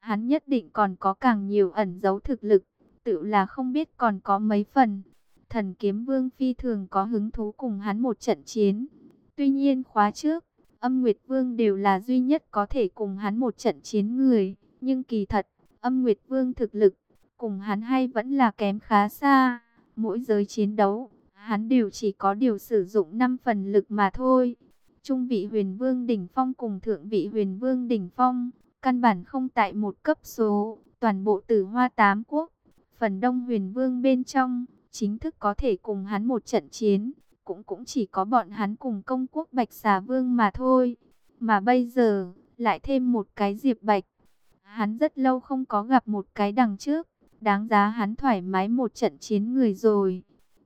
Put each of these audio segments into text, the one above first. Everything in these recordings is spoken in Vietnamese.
hắn nhất định còn có càng nhiều ẩn giấu thực lực, tự là không biết còn có mấy phần. Thần Kiếm Vương phi thường có hứng thú cùng hắn một trận chiến. Tuy nhiên khóa trước, Âm Nguyệt Vương đều là duy nhất có thể cùng hắn một trận chiến người. Nhưng kỳ thật, Âm Nguyệt Vương thực lực, cùng hắn hay vẫn là kém khá xa. Mỗi giới chiến đấu, hắn đều chỉ có điều sử dụng 5 phần lực mà thôi. Trung vị Huyền Vương đỉnh phong cùng thượng vị Huyền Vương đỉnh phong, căn bản không tại một cấp số. Toàn bộ Tử Hoa Tám Quốc, phần đông Huyền Vương bên trong, chính thức có thể cùng hắn một trận chiến, cũng chỉ có bọn hắn cùng Công Quốc Bạch Xà Vương mà thôi. Mà bây giờ, lại thêm một cái Diệp Bạch. Hắn rất lâu không có gặp một cái đằng trước, đáng giá hắn thoải mái một trận chiến người rồi.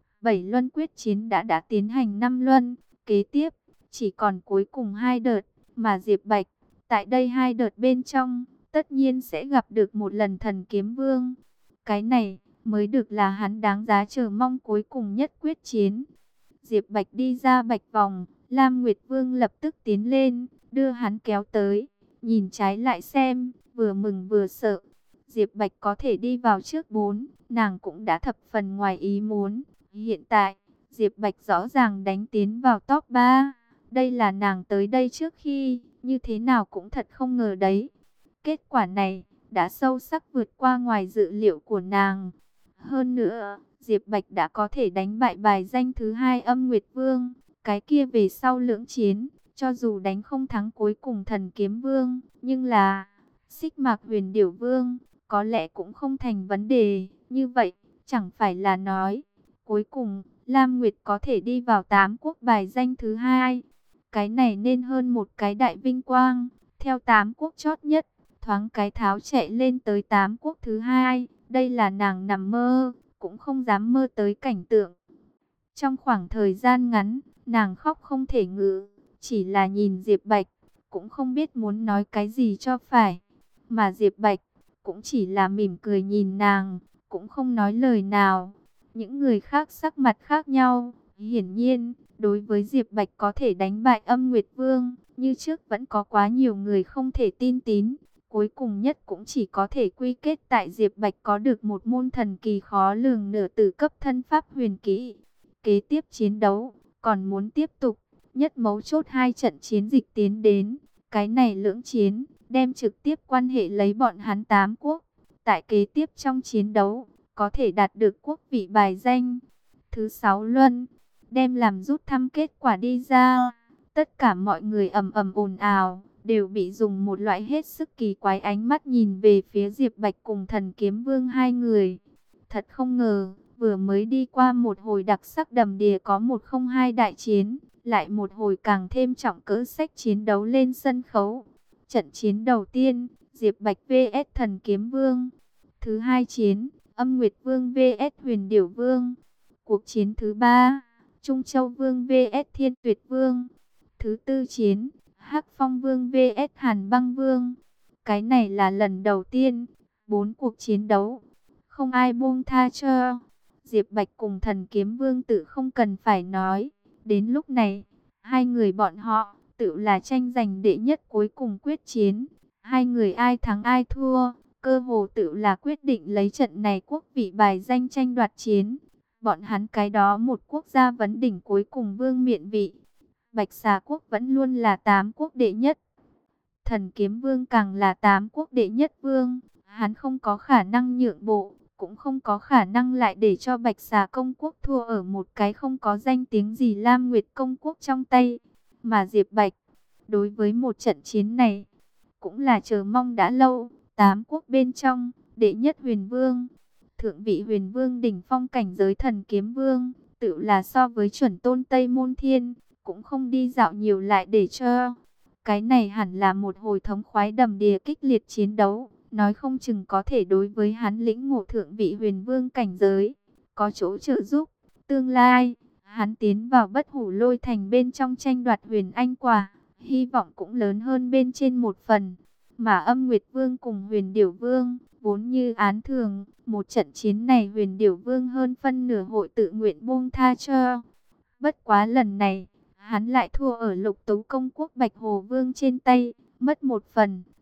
7 luân quyết chiến đã tiến hành 5 luân, kế tiếp, chỉ còn cuối cùng 2 đợt, mà Diệp Bạch, tại đây 2 đợt bên trong, tất nhiên sẽ gặp được một lần Thần Kiếm Vương. Cái này mới được là hắn đáng giá chờ mong cuối cùng nhất quyết chiến. Diệp Bạch đi ra bạch vòng, Lam Nguyệt Vương lập tức tiến lên, đưa hắn kéo tới, nhìn trái lại xem, vừa mừng vừa sợ. Diệp Bạch có thể đi vào trước 4, nàng cũng đã thập phần ngoài ý muốn. Hiện tại, Diệp Bạch rõ ràng đánh tiến vào top 3. Đây là nàng tới đây trước khi, như thế nào cũng thật không ngờ đấy. Kết quả này, đã sâu sắc vượt qua ngoài dự liệu của nàng. Hơn nữa, Diệp Bạch đã có thể đánh bại bài danh thứ 2 Âm Nguyệt Vương. Cái kia về sau lưỡng chiến, cho dù đánh không thắng cuối cùng Thần Kiếm Vương, nhưng là Xích Mạc Huyền Điểu Vương, có lẽ cũng không thành vấn đề. Như vậy, chẳng phải là nói, cuối cùng, Lam Nguyệt có thể đi vào 8 quốc bài danh thứ 2. Cái này nên hơn một cái đại vinh quang, theo 8 quốc chót nhất, thoáng cái tháo chạy lên tới 8 quốc thứ 2. Đây là nàng nằm mơ, cũng không dám mơ tới cảnh tượng. Trong khoảng thời gian ngắn, nàng khóc không thể ngự, chỉ là nhìn Diệp Bạch, cũng không biết muốn nói cái gì cho phải. Mà Diệp Bạch, cũng chỉ là mỉm cười nhìn nàng, cũng không nói lời nào. Những người khác sắc mặt khác nhau, hiển nhiên, đối với Diệp Bạch có thể đánh bại Âm Nguyệt Vương, như trước vẫn có quá nhiều người không thể tin tín. Cuối cùng nhất cũng chỉ có thể quy kết tại Diệp Bạch có được một môn thần kỳ khó lường nửa tử cấp thân pháp huyền kỹ. Kế tiếp chiến đấu, còn muốn tiếp tục, nhất mấu chốt 2 trận chiến dịch tiến đến. Cái này lưỡng chiến, đem trực tiếp quan hệ lấy bọn hắn 8 quốc. Tại kế tiếp trong chiến đấu, có thể đạt được quốc vị bài danh thứ 6 luân, đem làm rút thăm kết quả đi ra. Tất cả mọi người ầm ầm ồn ào, đều bị dùng một loại hết sức kỳ quái ánh mắt nhìn về phía Diệp Bạch cùng Thần Kiếm Vương hai người. Thật không ngờ, vừa mới đi qua một hồi đặc sắc đầm đìa có 102 đại chiến, lại một hồi càng thêm trọng cỡ sách chiến đấu lên sân khấu. Trận chiến đầu tiên, Diệp Bạch vs Thần Kiếm Vương. Thứ hai chiến, Âm Nguyệt Vương vs Huyền Điểu Vương. Cuộc chiến thứ ba, Trung Châu Vương vs Thiên Tuyệt Vương. Thứ tư chiến, Hắc Phong Vương vs Hàn Băng Vương. Cái này là lần đầu tiên, 4 cuộc chiến đấu, không ai buông tha cho. Diệp Bạch cùng Thần Kiếm Vương tự không cần phải nói. Đến lúc này, hai người bọn họ tự là tranh giành đệ nhất cuối cùng quyết chiến. Hai người ai thắng ai thua, cơ hồ tự là quyết định lấy trận này quốc vị bài danh tranh đoạt chiến. Bọn hắn cái đó một quốc gia vấn đỉnh cuối cùng vương miện vị. Bạch Xà Quốc vẫn luôn là 8 quốc đệ nhất. Thần Kiếm Vương càng là 8 quốc đệ nhất vương. Hắn không có khả năng nhượng bộ, cũng không có khả năng lại để cho Bạch Xà Công Quốc thua ở một cái không có danh tiếng gì Lam Nguyệt Công Quốc trong tay. Mà Diệp Bạch, đối với một trận chiến này, cũng là chờ mong đã lâu. 8 quốc bên trong, đệ nhất Huyền Vương, thượng vị Huyền Vương đỉnh phong cảnh giới Thần Kiếm Vương, tự là so với chuẩn tôn Tây Môn Thiên, cũng không đi dạo nhiều lại để cho. Cái này hẳn là một hồi thống khoái đầm đìa kích liệt chiến đấu, nói không chừng có thể đối với hắn lĩnh ngộ thượng vị Huyền Vương cảnh giới, có chỗ trợ giúp. Tương lai, hắn tiến vào Bất Hủ Lôi Thành bên trong tranh đoạt Huyền Anh Quả, hy vọng cũng lớn hơn bên trên một phần. Mà Âm Nguyệt Vương cùng Huyền Điểu Vương, vốn như án thường, một trận chiến này Huyền Điểu Vương hơn phân nửa hội tự nguyện buông tha cho. Bất quá lần này, hắn lại thua ở Lục Tú Công Quốc Bạch Hồ Vương trên tay, mất một phần,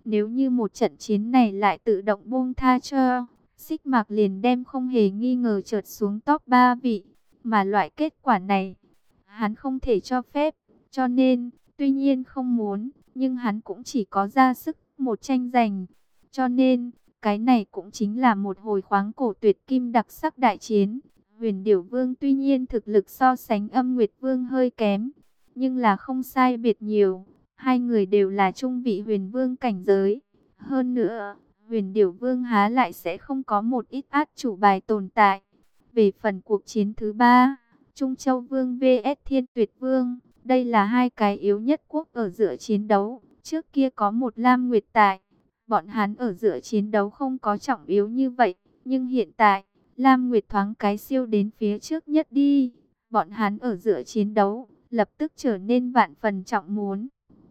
Nếu như một trận chiến này lại tự động buông tha cho, Xích Mạc liền đem không hề nghi ngờ trượt xuống top 3 vị. Mà loại kết quả này, hắn không thể cho phép. Cho nên, tuy nhiên không muốn, nhưng hắn cũng chỉ có ra sức một tranh giành. Cho nên, cái này cũng chính là một hồi khoáng cổ tuyệt kim đặc sắc đại chiến. Huyền Điểu Vương tuy nhiên thực lực so sánh Âm Nguyệt Vương hơi kém, nhưng là không sai biệt nhiều. Hai người đều là trung vị huyền vương cảnh giới. Hơn nữa, Huyền Điểu Vương há lại sẽ không có một ít át chủ bài tồn tại. Về phần cuộc chiến thứ 3, Trung Châu Vương vs Thiên Tuyệt Vương, đây là hai cái yếu nhất quốc ở giữa chiến đấu. Trước kia có một Lam Nguyệt tại, bọn hắn ở giữa chiến đấu không có trọng yếu như vậy. Nhưng hiện tại, Lam Nguyệt thoáng cái siêu đến phía trước nhất đi. Bọn hắn ở giữa chiến đấu, lập tức trở nên vạn phần trọng muốn.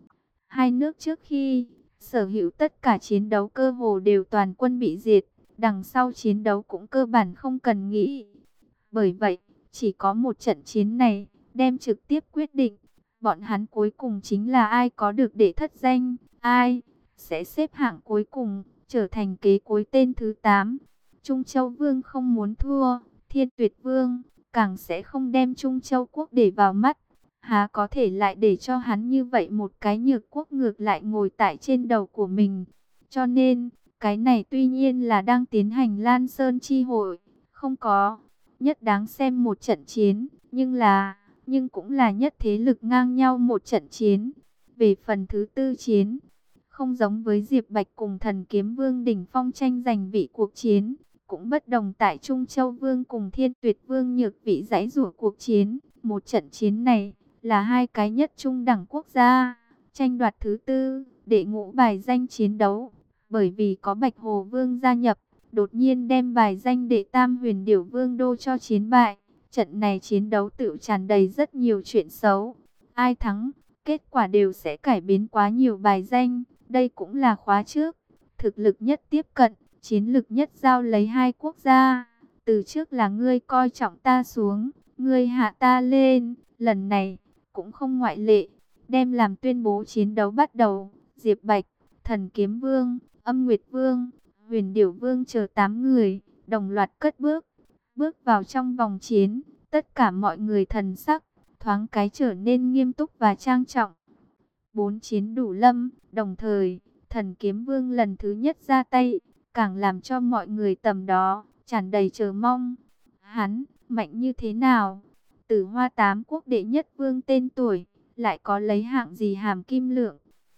Hai nước trước khi sở hữu tất cả chiến đấu cơ hồ đều toàn quân bị diệt, đằng sau chiến đấu cũng cơ bản không cần nghĩ. Bởi vậy, chỉ có một trận chiến này, đem trực tiếp quyết định, bọn hắn cuối cùng chính là ai có được để thất danh, ai sẽ xếp hạng cuối cùng, trở thành kế cuối tên thứ 8. Trung Châu Vương không muốn thua, Thiên Tuyệt Vương càng sẽ không đem Trung Châu Quốc để vào mắt. Há có thể lại để cho hắn như vậy một cái nhược quốc ngược lại ngồi tại trên đầu của mình. Cho nên, cái này tuy nhiên là đang tiến hành Lan Sơn chi hội, không có nhất đáng xem một trận chiến, nhưng cũng là nhất thế lực ngang nhau một trận chiến. Về phần thứ 4 chiến, không giống với Diệp Bạch cùng Thần Kiếm Vương đỉnh phong tranh giành vị cuộc chiến, cũng bất đồng tại Trung Châu Vương cùng Thiên Tuyệt Vương nhược vị giãy giụa cuộc chiến. Một trận chiến này là hai cái nhất trung đẳng quốc gia tranh đoạt thứ 4, đệ ngũ bài danh chiến đấu. Bởi vì có Bạch Hồ Vương gia nhập, đột nhiên đem bài danh đệ tam Huyền Điểu Vương đô cho chiến bại. Trận này chiến đấu tự tràn đầy rất nhiều chuyện xấu. Ai thắng, kết quả đều sẽ cải biến quá nhiều bài danh. Đây cũng là khóa trước, thực lực nhất tiếp cận, chiến lực nhất giao lấy hai quốc gia. Từ trước là ngươi coi trọng ta xuống, ngươi hạ ta lên, lần này cũng không ngoại lệ. Đem làm tuyên bố chiến đấu bắt đầu, Diệp Bạch, Thần Kiếm Vương, Âm Nguyệt Vương, Huyền Điểu Vương chờ 8 người, đồng loạt cất bước, bước vào trong vòng chiến. Tất cả mọi người thần sắc, thoáng cái trở nên nghiêm túc và trang trọng. 4 chiến đủ lâm, đồng thời, Thần Kiếm Vương lần thứ nhất ra tay, càng làm cho mọi người tầm đó tràn đầy chờ mong. Hắn mạnh như thế nào? Tử Hoa 8 quốc đệ nhất vương tên tuổi, lại có lấy hạng gì hàm kim lượng?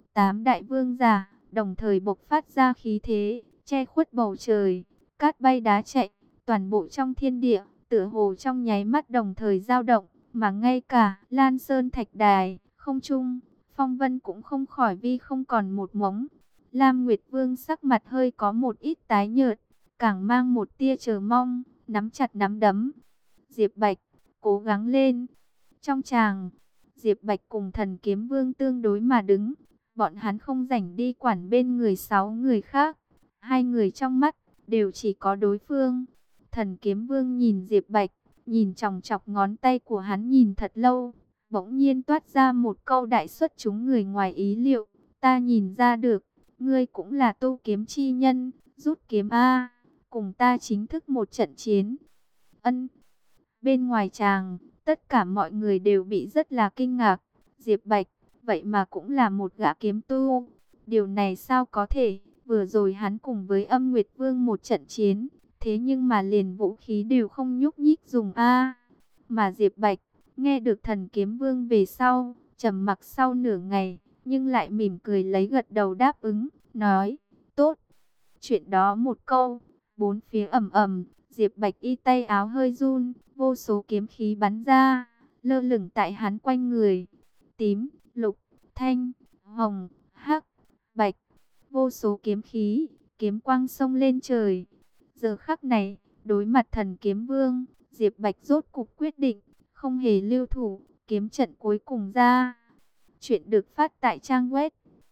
8 đại vương giả đồng thời bộc phát ra khí thế, che khuất bầu trời, cát bay đá chạy, toàn bộ trong thiên địa, tựa hồ trong nháy mắt đồng thời dao động, mà ngay cả Lan Sơn Thạch Đài, không trung, phong vân cũng không khỏi vi không còn một mống. Lam Nguyệt Vương sắc mặt hơi có một ít tái nhợt, càng mang một tia chờ mong, nắm chặt nắm đấm. Diệp Bạch, cố gắng lên. Trong tràng, Diệp Bạch cùng Thần Kiếm Vương tương đối mà đứng, bọn hắn không rảnh đi quản bên người 6 người khác. Hai người trong mắt đều chỉ có đối phương. Thần Kiếm Vương nhìn Diệp Bạch, nhìn chòng chọc ngón tay của hắn nhìn thật lâu, bỗng nhiên toát ra một câu đại xuất chúng người ngoài ý liệu. Ta nhìn ra được, ngươi cũng là tu kiếm chi nhân, rút kiếm a, cùng ta chính thức một trận chiến. Ân. Bên ngoài tràng, tất cả mọi người đều bị rất là kinh ngạc. Diệp Bạch, vậy mà cũng là một gã kiếm tu. Điều này sao có thể? Vừa rồi hắn cùng với Âm Nguyệt Vương một trận chiến, thế nhưng mà liền vũ khí đều không nhúc nhích dùng a. Mà Diệp Bạch, nghe được Thần Kiếm Vương về sau, trầm mặc sau nửa ngày, nhưng lại mỉm cười lấy gật đầu đáp ứng, nói, tốt. Chuyện đó một câu, bốn phía ầm ầm, Diệp Bạch y tay áo hơi run, vô số kiếm khí bắn ra, lơ lửng tại hắn quanh người. Tím, lục, thanh, hồng, hắc, bạch, vô số kiếm khí, kiếm quang xông lên trời. Giờ khắc này, đối mặt Thần Kiếm Vương, Diệp Bạch rốt cục quyết định, không hề lưu thủ, kiếm trận cuối cùng ra. Chuyện được phát tại trang web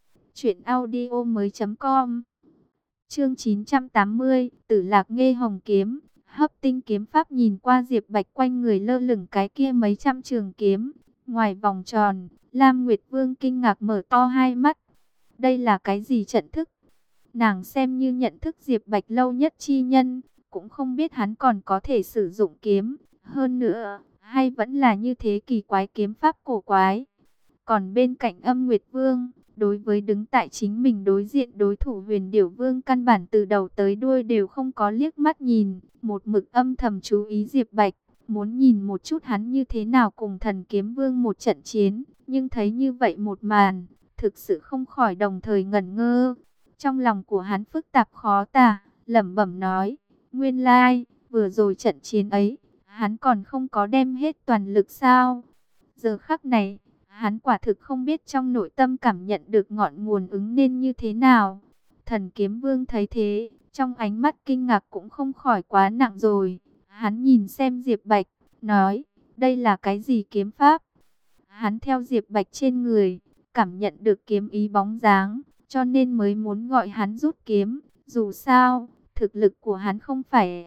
truyệnaudiomoi.com. Chương 980, Tử Lạc Nghê Hồng kiếm. Hấp Tinh kiếm pháp nhìn qua Diệp Bạch quanh người lơ lửng cái kia mấy trăm trường kiếm, ngoài vòng tròn, Lam Nguyệt Vương kinh ngạc mở to hai mắt. Đây là cái gì trận thức? Nàng xem như nhận thức Diệp Bạch lâu nhất chi nhân, cũng không biết hắn còn có thể sử dụng kiếm. Hơn nữa, hay vẫn là như thế kỳ quái kiếm pháp cổ quái. Còn bên cạnh Âm Nguyệt Vương, đối với đứng tại chính mình đối diện đối thủ Huyền Điểu Vương, căn bản từ đầu tới đuôi đều không có liếc mắt nhìn, một mực âm thầm chú ý Diệp Bạch, muốn nhìn một chút hắn như thế nào cùng Thần Kiếm Vương một trận chiến, nhưng thấy như vậy một màn, thực sự không khỏi đồng thời ngẩn ngơ. Trong lòng của hắn phức tạp khó tả, lẩm bẩm nói, nguyên lai, vừa rồi trận chiến ấy, hắn còn không có đem hết toàn lực sao? Giờ khắc này, hắn quả thực không biết trong nội tâm cảm nhận được ngọn nguồn ứng nên như thế nào. Thần Kiếm Vương thấy thế, trong ánh mắt kinh ngạc cũng không khỏi quá nặng rồi. Hắn nhìn xem Diệp Bạch, nói, đây là cái gì kiếm pháp? Hắn theo Diệp Bạch trên người, cảm nhận được kiếm ý bóng dáng, cho nên mới muốn gọi hắn rút kiếm. Dù sao, thực lực của hắn không phải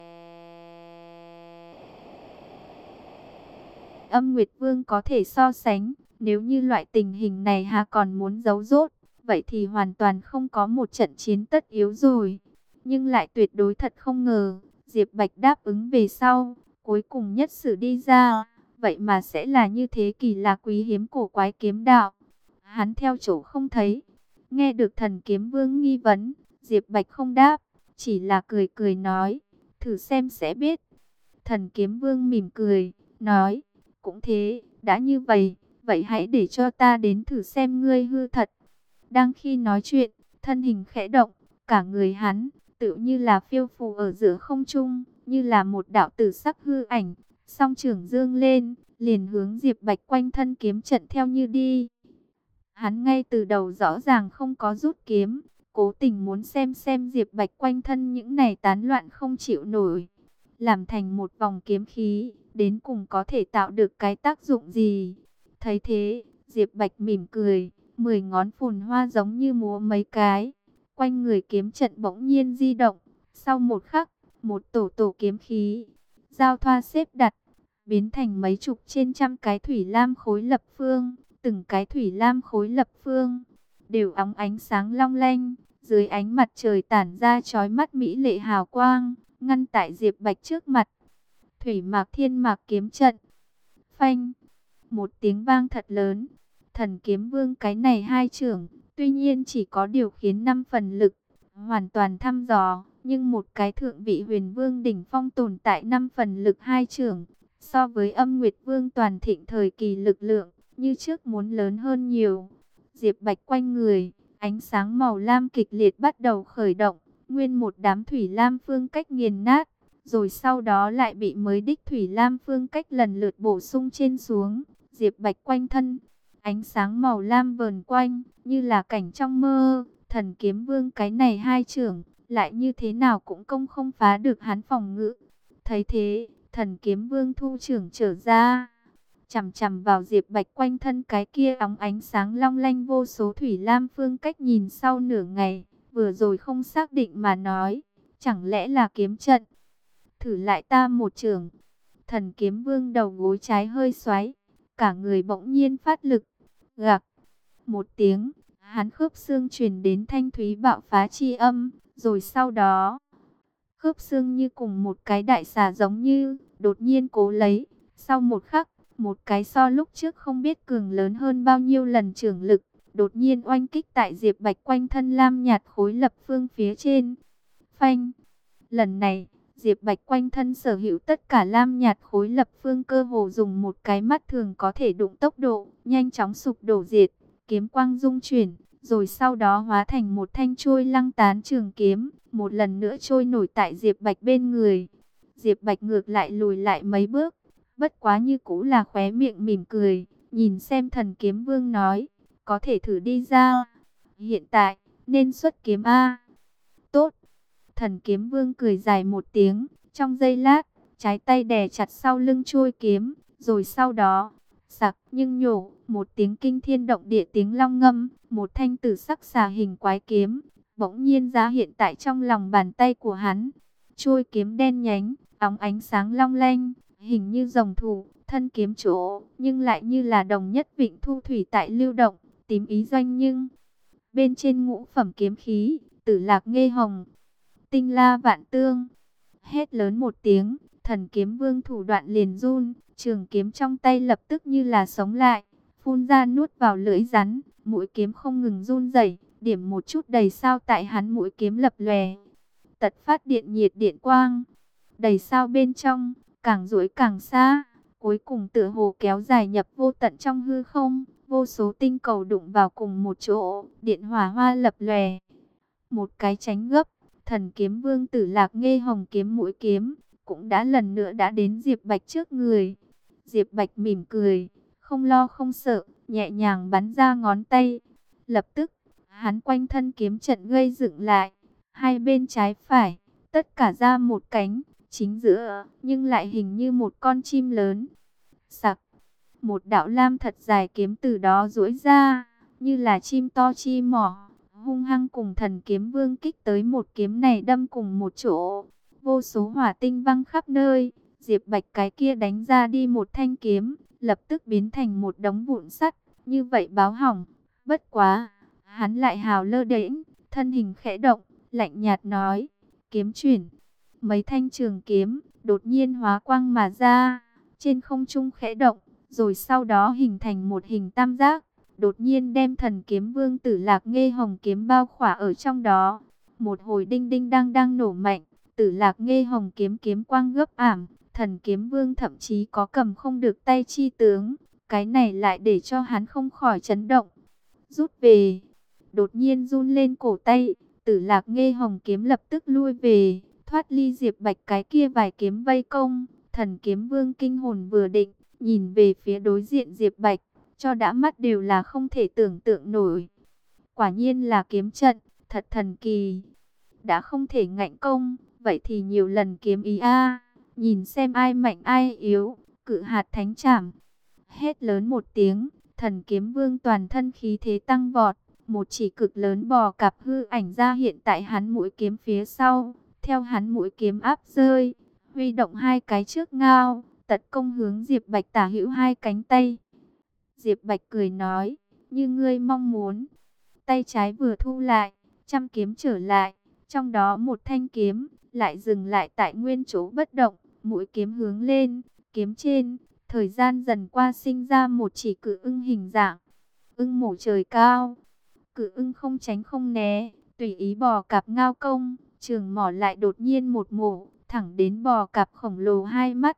Âm Nguyệt Vương có thể so sánh. Nếu như loại tình hình này hà còn muốn giấu giốt, vậy thì hoàn toàn không có một trận chiến tất yếu rồi. Nhưng lại tuyệt đối thật không ngờ, Diệp Bạch đáp ứng về sau, cuối cùng nhất sử đi ra, vậy mà sẽ là như thế kỳ lạ quý hiếm cổ quái kiếm đạo. Hắn theo chỗ không thấy. Nghe được Thần Kiếm Vương nghi vấn, Diệp Bạch không đáp, chỉ là cười cười nói, thử xem sẽ biết. Thần Kiếm Vương mỉm cười, nói, cũng thế, đã như vậy, vậy hãy để cho ta đến thử xem ngươi hư thật. Đang khi nói chuyện, thân hình khẽ động, cả người hắn, tự như là phiêu phù ở giữa không trung, như là một đạo tử sắc hư ảnh, song trưởng dương lên, liền hướng Diệp Bạch quanh thân kiếm trận theo như đi. Hắn ngay từ đầu rõ ràng không có rút kiếm, cố tình muốn xem Diệp Bạch quanh thân những này tán loạn không chịu nổi, làm thành một vòng kiếm khí, đến cùng có thể tạo được cái tác dụng gì. Thấy thế, Diệp Bạch mỉm cười, 10 ngón phồn hoa giống như múa mấy cái, quanh người kiếm trận bỗng nhiên di động. Sau một khắc, một tổ kiếm khí giao thoa xếp đặt, biến thành mấy chục trên trăm cái thủy lam khối lập phương. Từng cái thủy lam khối lập phương đều óng ánh sáng long lanh, dưới ánh mặt trời tản ra chói mắt mỹ lệ hào quang, ngăn tại Diệp Bạch trước mặt. Thủy Mạc Thiên Mạc kiếm trận. Phanh, một tiếng vang thật lớn. Thần Kiếm Vương cái này hai chưởng, tuy nhiên chỉ có điều khiến 5 phần lực, hoàn toàn thăm dò, nhưng một cái thượng vị Huyền Vương đỉnh phong tồn tại 5 phần lực hai chưởng, so với Âm Nguyệt Vương toàn thịnh thời kỳ lực lượng, như trước muốn lớn hơn nhiều. Diệp Bạch quanh người, ánh sáng màu lam kịch liệt bắt đầu khởi động, nguyên một đám thủy lam phương cách nghiền nát, rồi sau đó lại bị mới đích thủy lam phương cách lần lượt bổ sung trên xuống. Diệp Bạch quanh thân, ánh sáng màu lam vờn quanh, như là cảnh trong mơ. Thần Kiếm Vương cái này hai chưởng, lại như thế nào cũng công không phá được hắn phòng ngự. Thấy thế, Thần Kiếm Vương thu chưởng trở ra, chằm chằm vào Diệp Bạch quanh thân cái kia óng ánh sáng long lanh vô số thủy lam phương cách, nhìn sau nửa ngày, vừa rồi không xác định mà nói, chẳng lẽ là kiếm trận? Thử lại ta một chưởng. Thần Kiếm Vương đầu gối trái hơi xoáy, cả người bỗng nhiên phát lực, gạc một tiếng, hắn khớp xương truyền đến thanh thúy bạo phá chi âm, rồi sau đó, khớp xương như cùng một cái đại xà giống như đột nhiên cố lấy, sau một khắc, một cái so lúc trước không biết cường lớn hơn bao nhiêu lần chưởng lực, đột nhiên oanh kích tại Diệp Bạch quanh thân lam nhạt khối lập phương phía trên. Phanh, lần này, Diệp Bạch quanh thân sở hữu tất cả lam nhạt khối lập phương cơ hồ dùng một cái mắt thường có thể đụng tốc độ, nhanh chóng sụp đổ diệt, kiếm quang dung chuyển, rồi sau đó hóa thành một thanh trôi lăng tán trường kiếm, một lần nữa trôi nổi tại Diệp Bạch bên người. Diệp Bạch ngược lại lùi lại mấy bước, bất quá như cũ là khóe miệng mỉm cười, nhìn xem Thần Kiếm Vương nói, có thể thử đi ra. Hiện tại, nên xuất kiếm A. Tốt. Thần Kiếm Vương cười dài một tiếng, trong giây lát, trái tay đè chặt sau lưng chuôi kiếm, rồi sau đó, sặc nhưng nhổ, một tiếng kinh thiên động địa tiếng long ngâm, một thanh tử sắc xà hình quái kiếm, bỗng nhiên ra hiện tại trong lòng bàn tay của hắn. Chuôi kiếm đen nhánh, óng ánh sáng long lanh, hình như rồng thủ, thân kiếm chỗ, nhưng lại như là đồng nhất vịnh thu thủy tại lưu động, tím ý doanh nhưng. Bên trên ngũ phẩm kiếm khí, Tử Lạc Nghê Hồng, tinh la vạn tương. Hét lớn một tiếng, Thần Kiếm Vương thủ đoạn liền run, trường kiếm trong tay lập tức như là sống lại, phun ra nuốt vào lưỡi rắn, mũi kiếm không ngừng run rẩy, điểm một chút đầy sao tại hắn mũi kiếm lập lòe, tật phát điện nhiệt điện quang, đầy sao bên trong, càng duỗi càng xa, cuối cùng tựa hồ kéo dài nhập vô tận trong hư không, vô số tinh cầu đụng vào cùng một chỗ, điện hỏa hoa lập lòe. Một cái tránh gấp, Thần Kiếm Vương Tử Lạc Nghê Hồng kiếm mũi kiếm cũng đã lần nữa đã đến Diệp Bạch trước người. Diệp Bạch mỉm cười, không lo không sợ, nhẹ nhàng bắn ra ngón tay. Lập tức, hắn quanh thân kiếm trận gây dựng lại, hai bên trái phải, tất cả ra một cánh, chính giữa, nhưng lại hình như một con chim lớn. Sặc, một đạo lam thật dài kiếm từ đó duỗi ra, như là chim to chi mỏ, hung hăng cùng Thần Kiếm Vương kích tới một kiếm này đâm cùng một chỗ. Vô số hỏa tinh văng khắp nơi, Diệp Bạch cái kia đánh ra đi một thanh kiếm, lập tức biến thành một đống vụn sắt, như vậy báo hỏng. Bất quá, hắn lại hào lơ đễnh, thân hình khẽ động, lạnh nhạt nói, kiếm chuyển. Mấy thanh trường kiếm, đột nhiên hóa quang mà ra, trên không trung khẽ động, rồi sau đó hình thành một hình tam giác, đột nhiên đem Thần Kiếm Vương Tử Lạc Nghê Hồng kiếm bao khỏa ở trong đó. Một hồi đinh đinh đang đang nổ mạnh, Tử Lạc Nghê Hồng kiếm kiếm quang gấp ảm, Thần Kiếm Vương thậm chí có cầm không được tay chi tướng, cái này lại để cho hắn không khỏi chấn động. Rút về, đột nhiên run lên cổ tay, Tử Lạc Nghê Hồng kiếm lập tức lui về, thoát ly Diệp Bạch cái kia vài kiếm vây công. Thần Kiếm Vương kinh hồn vừa định, nhìn về phía đối diện Diệp Bạch, cho đã mắt đều là không thể tưởng tượng nổi. Quả nhiên là kiếm trận, thật thần kỳ. Đã không thể ngạnh công, vậy thì nhiều lần kiếm ý a, nhìn xem ai mạnh ai yếu, Cự Hạt Thánh Trảm. Hét lớn một tiếng, Thần Kiếm Vương toàn thân khí thế tăng vọt, một chỉ cực lớn bò cạp hư ảnh ra hiện tại hắn mũi kiếm phía sau, theo hắn mũi kiếm áp rơi, huy động hai cái trước ngao, tật công hướng Diệp Bạch tả hữu hai cánh tay. Diệp Bạch cười nói, như ngươi mong muốn. Tay trái vừa thu lại, trăm kiếm trở lại, trong đó một thanh kiếm lại dừng lại tại nguyên chỗ bất động, mũi kiếm hướng lên, kiếm trên, thời gian dần qua sinh ra một chỉ cự ưng hình dạng, ưng mổ trời cao. Cự ưng không tránh không né, tùy ý bò cạp ngao công, trường mỏ lại đột nhiên một mổ, thẳng đến bò cạp khổng lồ hai mắt.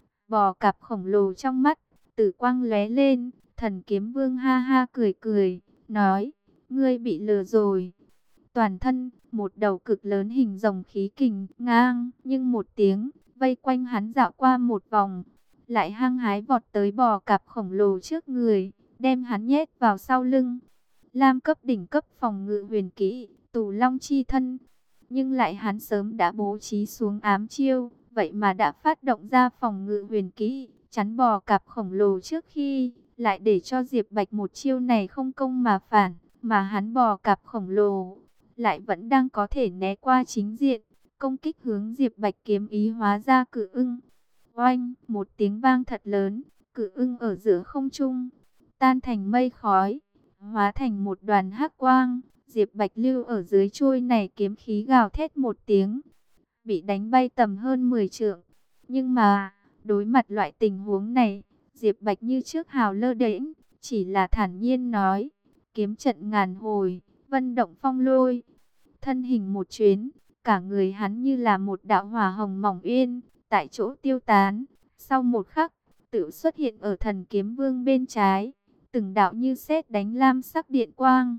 Bò cạp khổng lồ trong mắt, tử quang lóe lên, Thần Kiếm Vương ha ha cười cười, nói, ngươi bị lừa rồi. Toàn thân, một đầu cực lớn hình rồng khí kình ngang, nhưng một tiếng, vây quanh hắn dạo qua một vòng, lại hăng hái vọt tới bò cạp khổng lồ trước người, đem hắn nhét vào sau lưng. Lam cấp đỉnh cấp phòng ngự huyền kỹ, Tù Long chi thân, nhưng lại hắn sớm đã bố trí xuống ám chiêu, vậy mà đã phát động ra phòng ngự huyền kỹ, chắn bò cạp khổng lồ trước khi, lại để cho Diệp Bạch một chiêu này không công mà phản, mà hắn bò cạp khổng lồ lại vẫn đang có thể né qua chính diện, công kích hướng Diệp Bạch kiếm ý hóa ra cự ưng. Oanh, một tiếng vang thật lớn, cự ưng ở giữa không trung, tan thành mây khói, hóa thành một đoàn hắc quang. Diệp Bạch lưu ở dưới chuôi này kiếm khí gào thét một tiếng, bị đánh bay tầm hơn 10 trượng. Nhưng mà, đối mặt loại tình huống này, Diệp Bạch như trước hào lơ đễnh, chỉ là thản nhiên nói, kiếm trận ngàn hồi, vân động phong lôi. Thân hình một chuyến, cả người hắn như là một đạo hỏa hồng mỏng uyên, tại chỗ tiêu tán. Sau một khắc, tự xuất hiện ở Thần Kiếm Vương bên trái, từng đạo như sét đánh lam sắc điện quang.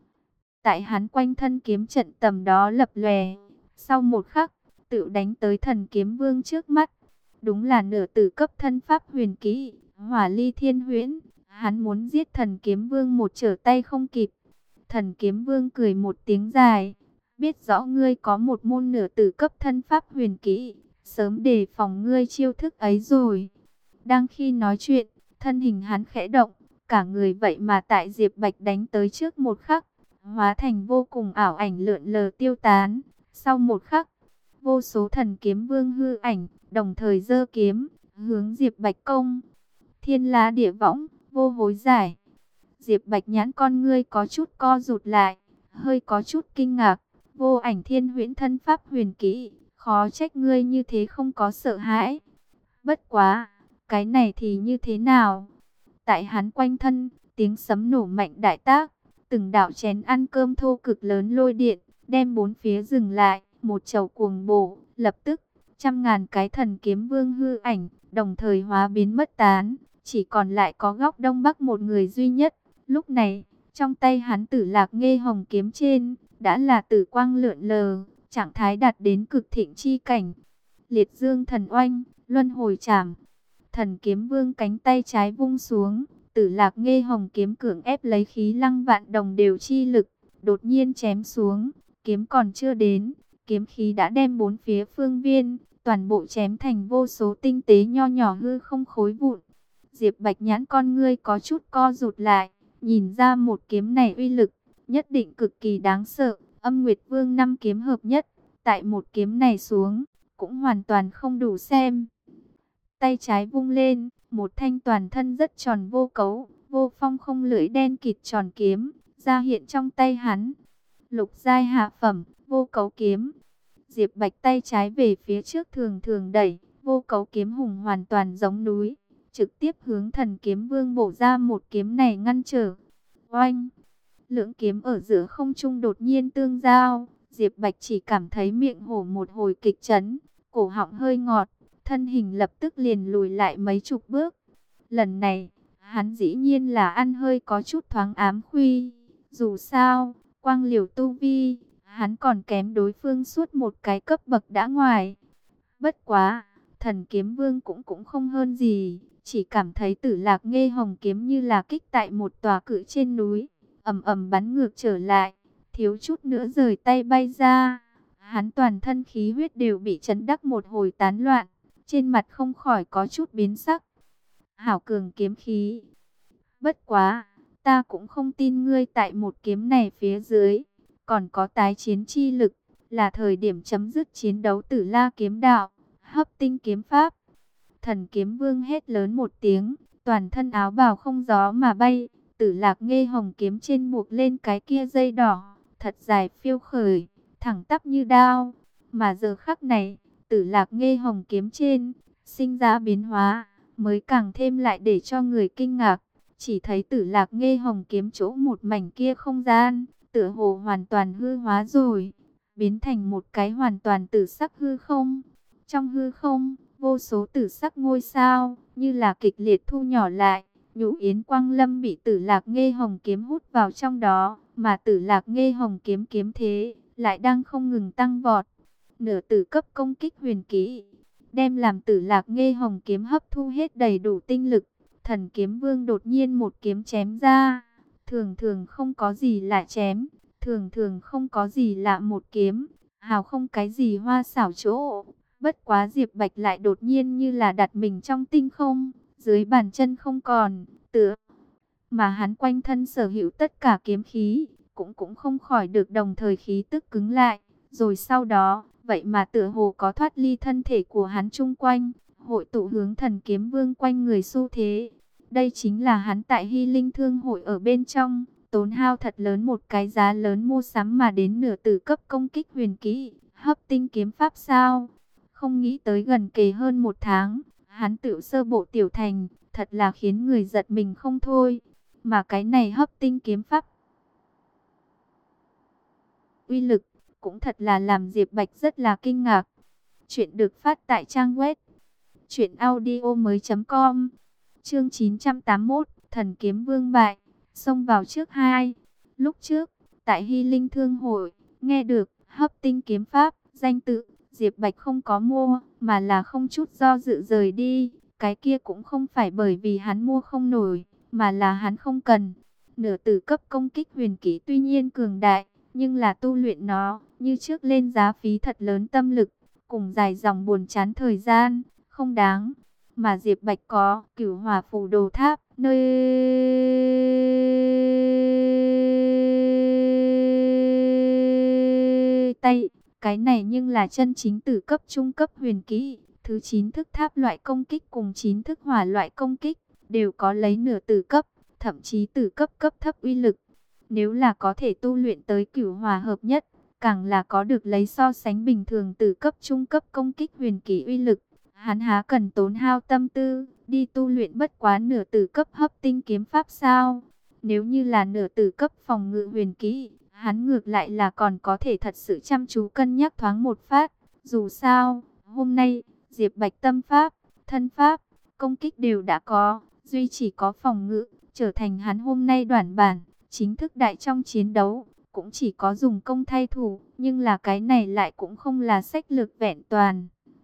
Tại hắn quanh thân kiếm trận tầm đó lập lòe, sau một khắc, tự đánh tới Thần Kiếm Vương trước mắt. Đúng là nửa tử cấp thân pháp huyền kỹ, Hỏa Ly Thiên Huyễn. Hắn muốn giết Thần Kiếm Vương một trở tay không kịp. Thần Kiếm Vương cười một tiếng dài, biết rõ ngươi có một môn nửa tử cấp thân pháp huyền kỹ, sớm đề phòng ngươi chiêu thức ấy rồi. Đang khi nói chuyện, thân hình hắn khẽ động, cả người vậy mà tại Diệp Bạch đánh tới trước một khắc, hóa thành vô cùng ảo ảnh lượn lờ tiêu tán. Sau một khắc, vô số Thần Kiếm Vương hư ảnh, đồng thời giơ kiếm, hướng Diệp Bạch công. Thiên lá địa võng, vô hối giải. Diệp Bạch Nhãn con ngươi có chút co rụt lại, hơi có chút kinh ngạc. Vô Ảnh Thiên Huyễn thân pháp huyền kỹ, khó trách ngươi như thế không có sợ hãi. Bất quá, cái này thì như thế nào? Tại hắn quanh thân, tiếng sấm nổ mạnh đại tác, từng đạo chén ăn cơm thô cực lớn lôi điện, đem bốn phía dừng lại, một chầu cuồng bổ, lập tức, trăm ngàn cái thần kiếm vương hư ảnh, đồng thời hóa biến mất tán, chỉ còn lại có góc đông bắc một người duy nhất. Lúc này, trong tay hắn Tử Lạc Nghê Hồng kiếm trên, đã là tử quang lượn lờ, trạng thái đạt đến cực thịnh chi cảnh. Liệt Dương Thần Oanh, Luân Hồi Trảm. Thần kiếm vương cánh tay trái vung xuống, Tử Lạc Nghê Hồng kiếm cưỡng ép lấy khí Lăng Vạn Đồng đều chi lực, đột nhiên chém xuống, kiếm còn chưa đến, kiếm khí đã đem bốn phía phương viên, toàn bộ chém thành vô số tinh tế nho nhỏ hư không khối vụn. Diệp Bạch Nhãn con ngươi có chút co rụt lại, nhìn ra một kiếm này uy lực, nhất định cực kỳ đáng sợ. Âm Nguyệt Vương năm kiếm hợp nhất, tại một kiếm này xuống, cũng hoàn toàn không đủ xem. Tay trái vung lên, một thanh toàn thân rất tròn vô cấu, vô phong không lưỡi đen kịt tròn kiếm, ra hiện trong tay hắn. Lục giai hạ phẩm, vô cấu kiếm. Diệp Bạch tay trái về phía trước thường thường đẩy, vô cấu kiếm hùng hoàn toàn giống núi, trực tiếp hướng thần kiếm vương bổ ra một kiếm này ngăn trở. Oanh! Lưỡng kiếm ở giữa không trung đột nhiên tương giao, Diệp Bạch chỉ cảm thấy miệng hổ một hồi kịch chấn, cổ họng hơi ngọt, thân hình lập tức liền lùi lại mấy chục bước. Lần này, hắn dĩ nhiên là ăn hơi có chút thoáng ám khuy, dù sao, quang liều tu vi, hắn còn kém đối phương suốt một cái cấp bậc đã ngoài. Bất quá, thần kiếm vương cũng không hơn gì, chỉ cảm thấy Tử Lạc Nghê Hồng kiếm như là kích tại một tòa cự trên núi, ầm ầm bắn ngược trở lại, thiếu chút nữa rời tay bay ra. Hắn toàn thân khí huyết đều bị chấn đắc một hồi tán loạn, trên mặt không khỏi có chút biến sắc. Hảo cường kiếm khí. Bất quá, ta cũng không tin ngươi tại một kiếm này phía dưới, còn có tái chiến chi lực, là thời điểm chấm dứt chiến đấu Tử La kiếm đạo, Hấp Tinh kiếm pháp. Thần kiếm vương hét lớn một tiếng, toàn thân áo bào không gió mà bay, Tử Lạc Nghê Hồng kiếm trên buộc lên cái kia dây đỏ, thật dài phiêu khởi, thẳng tắp như đao. Mà giờ khắc này, Tử Lạc Nghê Hồng kiếm trên, sinh ra biến hóa, mới càng thêm lại để cho người kinh ngạc. Chỉ thấy Tử Lạc Nghê Hồng kiếm chỗ một mảnh kia không gian, tựa hồ hoàn toàn hư hóa rồi, biến thành một cái hoàn toàn tử sắc hư không. Trong hư không, vô số tử sắc ngôi sao, như là kịch liệt thu nhỏ lại. Nhũ Yến Quang Lâm bị Tử Lạc Nghê Hồng kiếm hút vào trong đó, mà Tử Lạc Nghê Hồng kiếm kiếm thế, lại đang không ngừng tăng vọt. Nửa tử cấp công kích huyền kỹ, đem làm Tử Lạc Nghê Hồng kiếm hấp thu hết đầy đủ tinh lực. Thần kiếm vương đột nhiên một kiếm chém ra, thường thường không có gì lạ chém, thường thường không có gì lạ một kiếm, hào không cái gì hoa xảo chỗ. Bất quá Diệp Bạch lại đột nhiên như là đặt mình trong tinh không, dưới bàn chân không còn, tựa mà hắn quanh thân sở hữu tất cả kiếm khí, cũng không khỏi được đồng thời khí tức cứng lại, rồi sau đó, vậy mà tựa hồ có thoát ly thân thể của hắn chung quanh, hội tụ hướng thần kiếm vương quanh người xu thế. Đây chính là hắn tại Hy Linh Thương hội ở bên trong, tốn hao thật lớn một cái giá lớn mua sắm mà đến nửa tử cấp công kích huyền kỹ, Hấp Tinh kiếm pháp sao? Không nghĩ tới gần kề hơn một tháng, hắn tự sơ bộ tiểu thành, thật là khiến người giật mình không thôi. Mà cái này Hấp Tinh kiếm pháp uy lực, cũng thật là làm Diệp Bạch rất là kinh ngạc. Chuyện được phát tại trang web truyệnaudiomoi.com. Chương 981, Thần kiếm vương bại, xông vào trước hai. Lúc trước, tại Hy Linh Thương hội, nghe được Hấp Tinh kiếm pháp, danh tự, Diệp Bạch không có mua, mà là không chút do dự rời đi. Cái kia cũng không phải bởi vì hắn mua không nổi, mà là hắn không cần. Nửa tử cấp công kích huyền kỹ tuy nhiên cường đại, nhưng là tu luyện nó, như trước lên giá phí thật lớn tâm lực, cùng dài dòng buồn chán thời gian, không đáng. Mà Diệp Bạch có Cửu Hỏa Phù Đồ Tháp, nơi tay, cái này nhưng là chân chính tử cấp trung cấp huyền kỹ, thứ 9 thức tháp loại công kích cùng 9 thức hỏa loại công kích, đều có lấy nửa tử cấp, thậm chí từ cấp thấp uy lực. Nếu là có thể tu luyện tới cửu hòa hợp nhất, càng là có được lấy so sánh bình thường từ cấp trung cấp công kích huyền kỹ uy lực. Hắn há cần tốn hao tâm tư, đi tu luyện bất quá nửa tử cấp hấp tinh kiếm pháp sao? Nếu như là nửa tử cấp phòng ngự huyền kỹ, hắn ngược lại là còn có thể thật sự chăm chú cân nhắc thoáng một phát. Dù sao, hôm nay, Diệp Bạch tâm pháp, thân pháp, công kích đều đã có, duy chỉ có phòng ngự, trở thành hắn hôm nay đoản bản, chính thức đại trong chiến đấu, cũng chỉ có dùng công thay thủ, nhưng là cái này lại cũng không là sách lược vẹn toàn.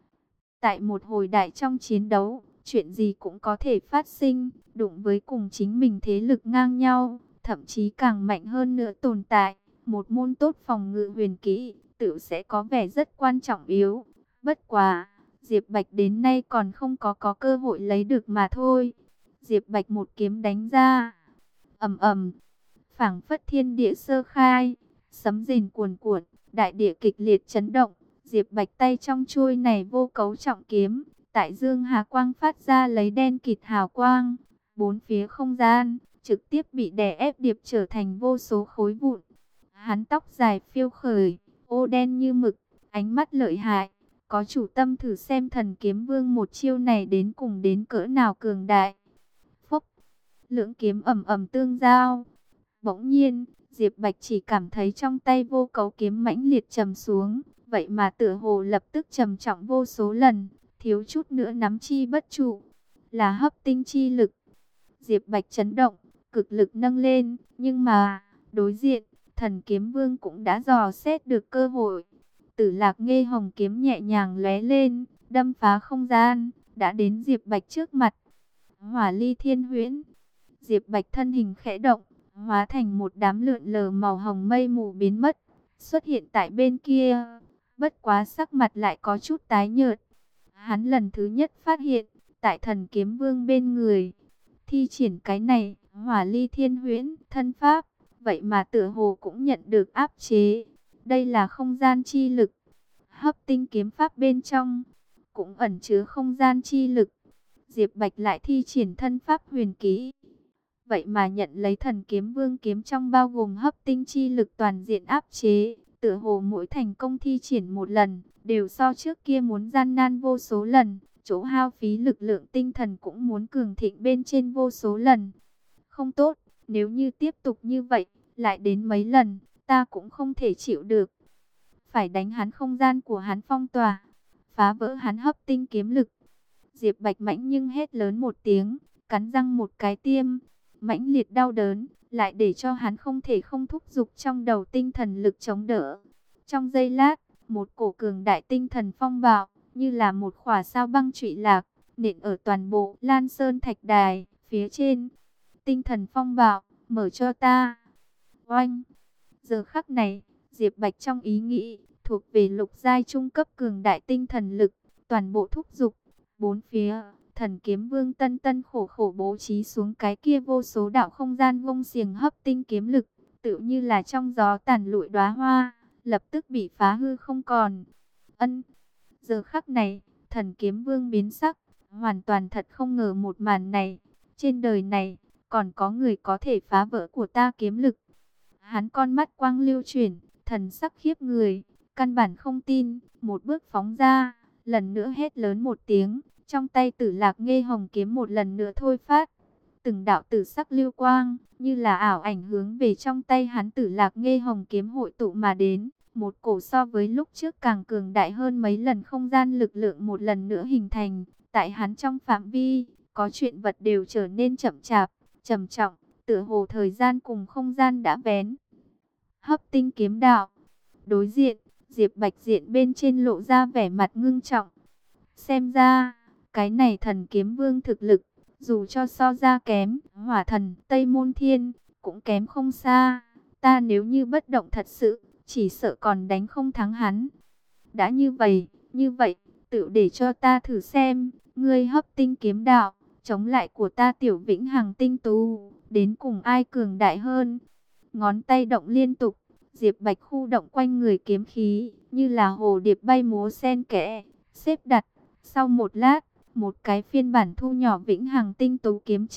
Tại một hồi đại trong chiến đấu, chuyện gì cũng có thể phát sinh, đụng với cùng chính mình thế lực ngang nhau, thậm chí càng mạnh hơn nữa tồn tại. Một môn tốt phòng ngự huyền kỹ, tự sẽ có vẻ rất quan trọng yếu. Bất quá, Diệp Bạch đến nay còn không có cơ hội lấy được mà thôi. Diệp Bạch một kiếm đánh ra, ầm ầm, phảng phất thiên địa sơ khai, sấm rền cuồn cuộn, đại địa kịch liệt chấn động. Diệp Bạch tay trong chuôi này vô cấu trọng kiếm, tại dương hà quang phát ra lấy đen kịt hào quang, bốn phía không gian trực tiếp bị đè ép điệp trở thành vô số khối vụn. Hắn tóc dài phiêu khởi, ô đen như mực, ánh mắt lợi hại, có chủ tâm thử xem Thần Kiếm Vương một chiêu này đến cùng đến cỡ nào cường đại. Phốc, lưỡng kiếm ầm ầm tương giao. Bỗng nhiên, Diệp Bạch chỉ cảm thấy trong tay vô cấu kiếm mãnh liệt trầm xuống, vậy mà tựa hồ lập tức trầm trọng vô số lần, thiếu chút nữa nắm chi bất trụ, là hấp tinh chi lực. Diệp Bạch chấn động, cực lực nâng lên, nhưng mà, đối diện, Thần Kiếm Vương cũng đã dò xét được cơ hội. Tử Lạc Nghê Hồng kiếm nhẹ nhàng lóe lên, đâm phá không gian, đã đến Diệp Bạch trước mặt. Hỏa Ly Thiên Huyễn. Diệp Bạch thân hình khẽ động, hóa thành một đám lượn lờ màu hồng mây mù biến mất, xuất hiện tại bên kia. Bất quá sắc mặt lại có chút tái nhợt. Hắn lần thứ nhất phát hiện, tại Thần Kiếm Vương bên người, thi triển cái này, Hỏa Ly Thiên Huyễn, thân pháp, vậy mà tựa hồ cũng nhận được áp chế. Đây là không gian chi lực. Hấp tinh kiếm pháp bên trong, cũng ẩn chứa không gian chi lực. Diệp Bạch lại thi triển thân pháp huyền kỹ. Vậy mà nhận lấy Thần Kiếm Vương kiếm trong bao gồm hấp tinh chi lực toàn diện áp chế. Tựa hồ mỗi thành công thi triển một lần, đều so trước kia muốn gian nan vô số lần. Chỗ hao phí lực lượng tinh thần cũng muốn cường thịnh bên trên vô số lần. Không tốt, nếu như tiếp tục như vậy, lại đến mấy lần, ta cũng không thể chịu được. Phải đánh hắn không gian của hắn phong tỏa, phá vỡ hắn hấp tinh kiếm lực. Diệp Bạch mãnh nhưng hét lớn một tiếng, cắn răng một cái tiêm, mãnh liệt đau đớn, lại để cho hắn không thể không thúc giục trong đầu tinh thần lực chống đỡ. Trong giây lát, một cổ cường đại tinh thần phong bạo, như là một khỏa sao băng trụy lạc, nện ở toàn bộ Lan Sơn Thạch Đài, phía trên. Tinh thần phong bạo, mở cho ta. Oanh! Giờ khắc này, Diệp Bạch trong ý nghĩ, thuộc về lục giai trung cấp cường đại tinh thần lực, toàn bộ thúc giục. Bốn phía, Thần Kiếm Vương tân tân khổ khổ bố trí xuống cái kia vô số đạo không gian gông xiềng hấp tinh kiếm lực, tựu như là trong gió tàn lụi đóa hoa, lập tức bị phá hư không còn. Ân! Giờ khắc này, Thần Kiếm Vương biến sắc, hoàn toàn thật không ngờ một màn này. Trên đời này, còn có người có thể phá vỡ của ta kiếm lực. Hắn con mắt quang lưu chuyển, thần sắc khiếp người, căn bản không tin, một bước phóng ra, lần nữa hét lớn một tiếng, trong tay Tử Lạc Nghê Hồng kiếm một lần nữa thôi phát. Từng đạo tử sắc lưu quang, như là ảo ảnh hướng về trong tay hắn Tử Lạc Nghê Hồng kiếm hội tụ mà đến. Một cổ so với lúc trước càng cường đại hơn mấy lần không gian lực lượng một lần nữa hình thành. Tại hắn trong phạm vi, có chuyện vật đều trở nên chậm chạp, trầm trọng, tựa hồ thời gian cùng không gian đã vén. Hấp tinh kiếm đạo. Đối diện, Diệp Bạch diện bên trên lộ ra vẻ mặt ngưng trọng. Xem ra, cái này Thần Kiếm Vương thực lực, dù cho so ra kém, Hỏa Thần, Tây Môn Thiên, cũng kém không xa. Ta nếu như bất động thật sự, chỉ sợ còn đánh không thắng hắn. Đã như vậy, tự để cho ta thử xem, ngươi hấp tinh kiếm đạo, chống lại của ta Tiểu Vĩnh Hằng tinh tú, đến cùng ai cường đại hơn. Ngón tay động liên tục, Diệp Bạch khu động quanh người kiếm khí, như là hồ điệp bay múa xen kẽ, xếp đặt. Sau một lát, một cái phiên bản thu nhỏ Vĩnh Hằng tinh tú kiếm trận,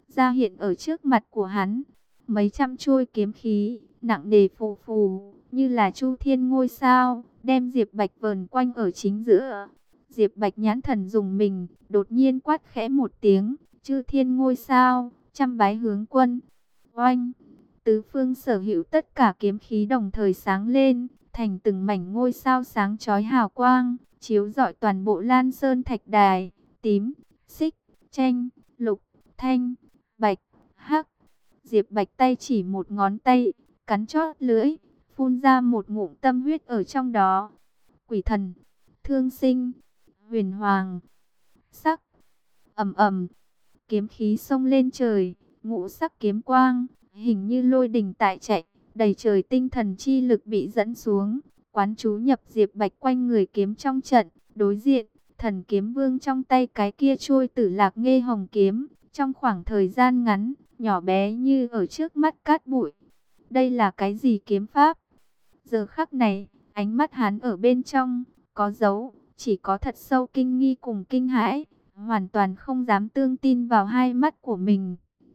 ra hiện ở trước mặt của hắn. Mấy trăm chuôi kiếm khí, nặng nề phù phù, như là chu thiên ngôi sao, đem Diệp Bạch vờn quanh ở chính giữa. Diệp Bạch nhãn thần dùng mình, đột nhiên quát khẽ một tiếng, chư thiên ngôi sao, trăm bái hướng quân. Oanh! Tứ phương sở hữu tất cả kiếm khí đồng thời sáng lên, thành từng mảnh ngôi sao sáng chói hào quang, chiếu rọi toàn bộ Lan Sơn Thạch Đài, tím, xích, chanh, lục, thanh, bạch, hắc. Diệp Bạch tay chỉ một ngón tay, cắn chót lưỡi, phun ra một ngụm tâm huyết ở trong đó. Quỷ thần, thương sinh, huyền hoàng, sắc, ầm ầm, kiếm khí xông lên trời, ngũ sắc kiếm quang, hình như lôi đình tại chạy, đầy trời tinh thần chi lực bị dẫn xuống, quán chú nhập Diệp Bạch quanh người kiếm trong trận. Đối diện, Thần Kiếm Vương trong tay cái kia trôi Tử Lạc Nghê Hồng kiếm, trong khoảng thời gian ngắn, nhỏ bé như ở trước mắt cát bụi. Đây là cái gì kiếm pháp? Giờ khắc này, ánh mắt hắn ở bên trong, có dấu, chỉ có thật sâu kinh nghi cùng kinh hãi, hoàn toàn không dám tương tin vào hai mắt của mình.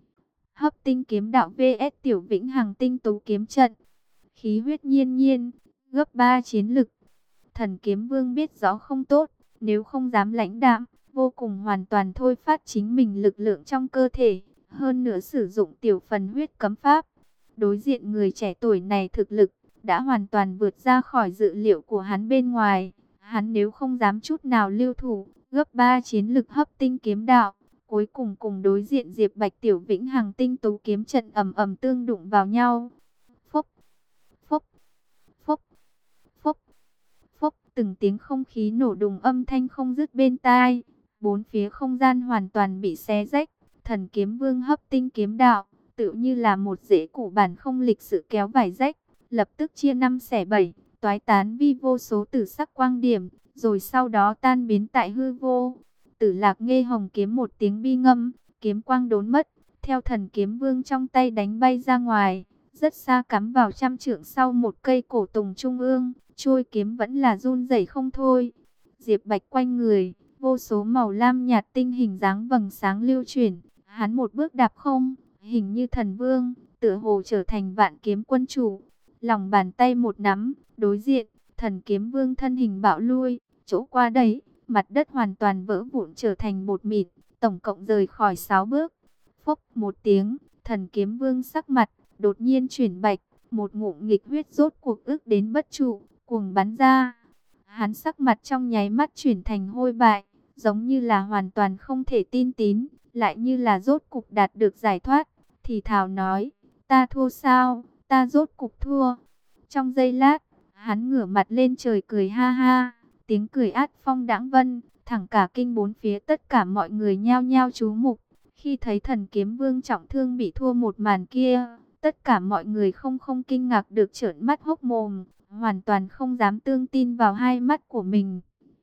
Hấp tinh kiếm đạo vs Tiểu Vĩnh Hằng tinh tú kiếm trận. Khí huyết nhiên nhiên, gấp 3 chiến lực. Thần Kiếm Vương biết rõ không tốt, nếu không dám lãnh đạm, vô cùng hoàn toàn thôi phát chính mình lực lượng trong cơ thể, hơn nữa sử dụng tiểu phần huyết cấm pháp. Đối diện người trẻ tuổi này thực lực đã hoàn toàn vượt ra khỏi dự liệu của hắn bên ngoài. Hắn nếu không dám chút nào lưu thủ, gấp 3 chiến lực hấp tinh kiếm đạo, cuối cùng cùng đối diện Diệp Bạch Tiểu Vĩnh Hằng tinh tú kiếm trận ầm ầm tương đụng vào nhau. Phốc, phốc, phốc, phốc, phốc, từng tiếng không khí nổ đùng âm thanh không dứt bên tai. Bốn phía không gian hoàn toàn bị xé rách. Thần Kiếm Vương hấp tinh kiếm đạo, tựu như là một rễ củ bản không lịch sự kéo vải rách, lập tức chia năm xẻ bảy, toái tán vi vô số tử sắc quang điểm, rồi sau đó tan biến tại hư vô. Tử Lạc Nghê Hồng kiếm một tiếng bi ngâm, kiếm quang đốn mất, theo Thần Kiếm Vương trong tay đánh bay ra ngoài, rất xa cắm vào trăm trượng sau một cây cổ tùng trung ương, trôi kiếm vẫn là run rẩy không thôi. Diệp Bạch quanh người, vô số màu lam nhạt tinh hình dáng vầng sáng lưu chuyển, hắn một bước đạp không, hình như thần vương, tựa hồ trở thành vạn kiếm quân chủ. Lòng bàn tay một nắm, đối diện, Thần Kiếm Vương thân hình bạo lui, chỗ qua đấy, mặt đất hoàn toàn vỡ vụn trở thành bột mịn, tổng cộng rời khỏi 6 bước. Phốc một tiếng, Thần Kiếm Vương sắc mặt đột nhiên chuyển bạch, một ngụm nghịch huyết rốt cuộc ức đến bất trụ, cuồng bắn ra. Hắn sắc mặt trong nháy mắt chuyển thành hôi bại, giống như là hoàn toàn không thể tin tín, lại như là rốt cục đạt được giải thoát, thì thào nói, ta thua sao, ta rốt cục thua. Trong giây lát, hắn ngửa mặt lên trời cười ha ha, tiếng cười át phong đãng vân, thẳng cả kinh bốn phía tất cả mọi người nhao nhao chú mục. Khi thấy Thần Kiếm Vương trọng thương bị thua một màn kia, tất cả mọi người không kinh ngạc được trợn mắt hốc mồm, hoàn toàn không dám tương tin vào hai mắt của mình.